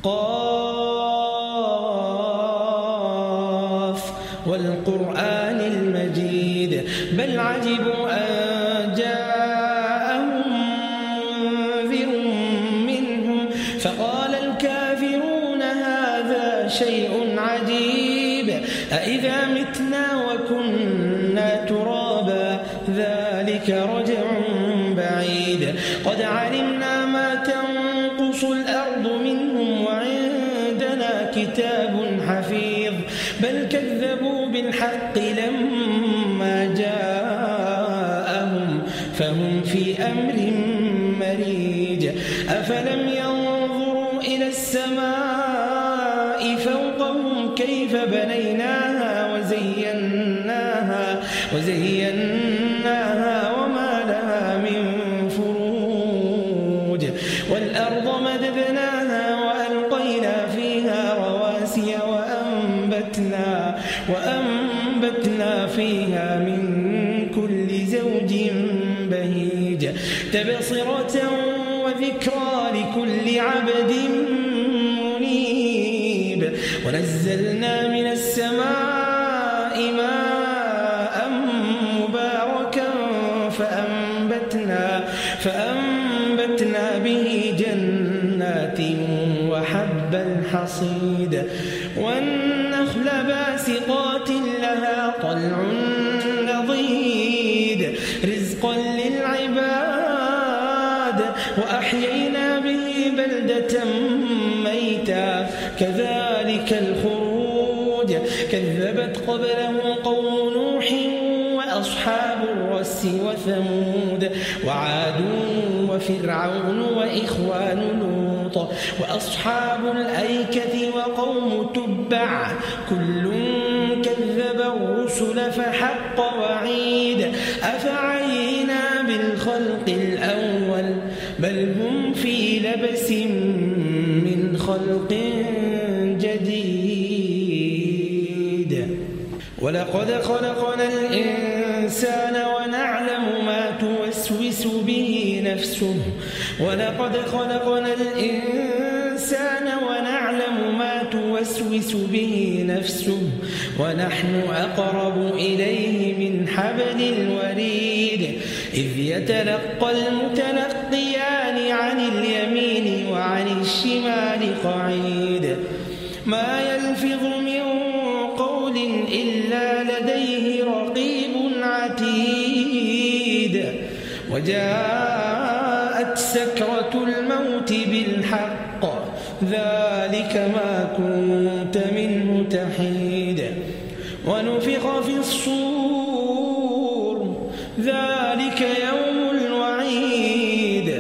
قاف والقرآن المجيد بل عجبوا أن جاءهم منذر منهم فقال الكافرون هذا شيء عجيب أإذا متنا وكنا ترابا ذلك رجع بعيد قد علمنا ما تنقص الأرض منهم وعندنا كتاب حفيظ بل كذبوا بالحق لما جاءهم فهم في أمر مريج أفلم ينظروا إلى السماء فوقهم كيف بنيناها وزيناها وما لها من فروج والأرض مددناها وألقينا فيها رواسي وأنبتنا فيها من كل زوج بهيج تبصرة وذكرى لكل عبد منيب ونزلنا من السماء ماء مباركا فأنبتنا به جنات وحب الحصيد والنخل باسقات لها طلع نضيد رزقا للعباد وأحيينا به بلدة ميتا كذلك الخروج كذبت قبلهم قوم نوح وأصحاب الرس وثمود وعاد وفرعون وإخوان لوط وأصحاب الأيكة وقوم تبع كل كذب الرسل فحق وعيد أفعينا بالخلق الأول بل هم في لبس من خلق جديد ولقد خلقنا الإنسان ونعلم ما توسوس به نفسه ونحن أقرب إليه من حبل الوريد إذ يتلقى المتلقيان عن اليمين وعن الشمال قعيد ما يلفظ من قول إلا لديه رقيب عتيد وجاءت سكرة الموت بالحق ذلك ما كنت منه تحيد ونفخ في الصور ذلك يوم الوعيد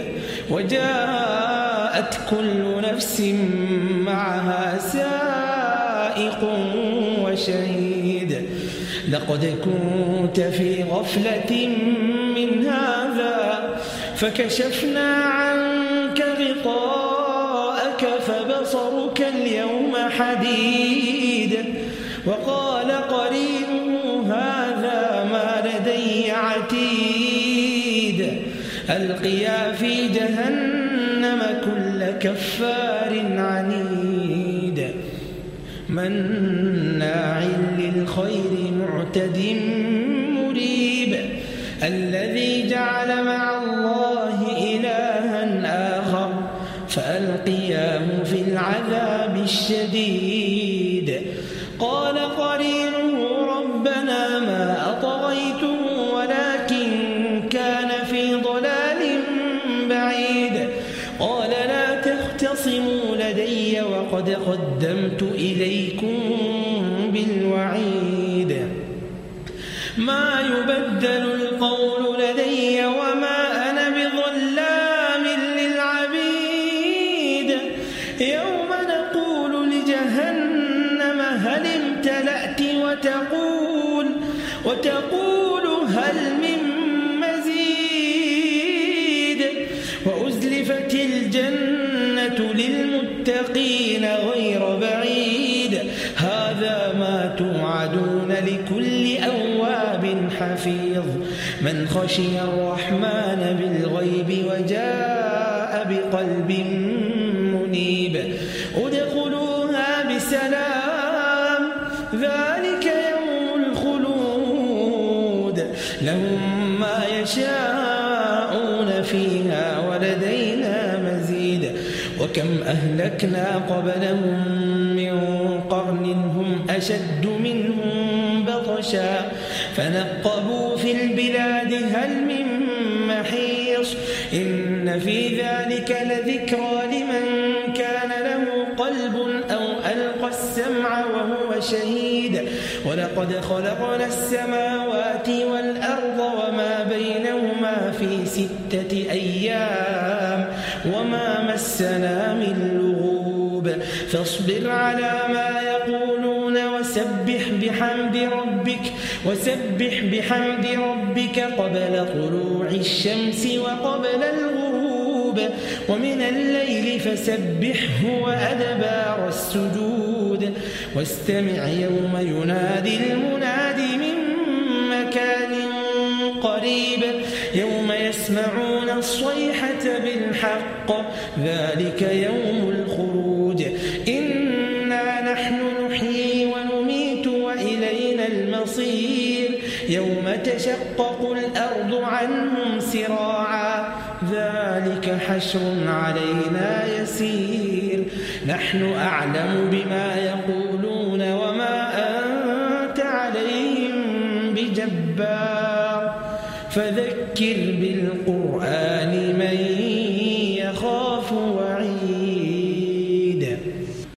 وجاءت كل نفس معها سائق وشهيد لقد كنت في غفلة من هذا فكشفنا عنك غطاءك فبصرك اليوم حديد وقال قرينه هذا ما لدي عتيد ألقيا في جهنم كل كفار عنيد مناع للخير معتد مريب الذي جعل مع الله إلها آخر فألقياه في العذاب الشديد قال قرينه ربنا ما أطغيته ولكن كان في ضلال بعيد قال لا تختصموا لدي وقد قدمت إليكم بالوعيد ما يبدل القول لدي وما أنا بظلام للعبيد يوم نقول لجهنم هل امتلأت وتقول هل من مزيد وأزلفت الجنة للمتقين غير بعيد هذا ما توعدون لكل أواب حفيظ من خشي الرحمن بالغيب وجاء بقلب منيب ادخلوها بسلام ذلك يوم الخلود لهم ما يشاءون فيها ولدينا مزيد وكم أهلكنا قبلهم من قرن هم أشد منهم بطشا فنقبوا في البلاد هل من محيص إن في ذلك لذكرى لمن كان له قلب أو ألقى السمع وهو شهيد ولقد خلقنا السماوات والأرض وما بينهما في 6 أيام وما مسنا من لغوب فاصبر على ما يقولون وسبح بحمد ربك قبل طلوع الشمس وقبل الغروب ومن الليل فسبحه وأدبار السجود واستمع يوم ينادي المناد من مكان قريب يوم يسمعون الصيحة بالحق ذلك يوم الخروج إنا نحن نحيي ونميت وإلينا المصير يوم تشقق الأرض عنهم سراعا ذلك حشر علينا يسير نحن أعلم بما يقولون وما أنت عليهم بجبار فذكر بالقرآن من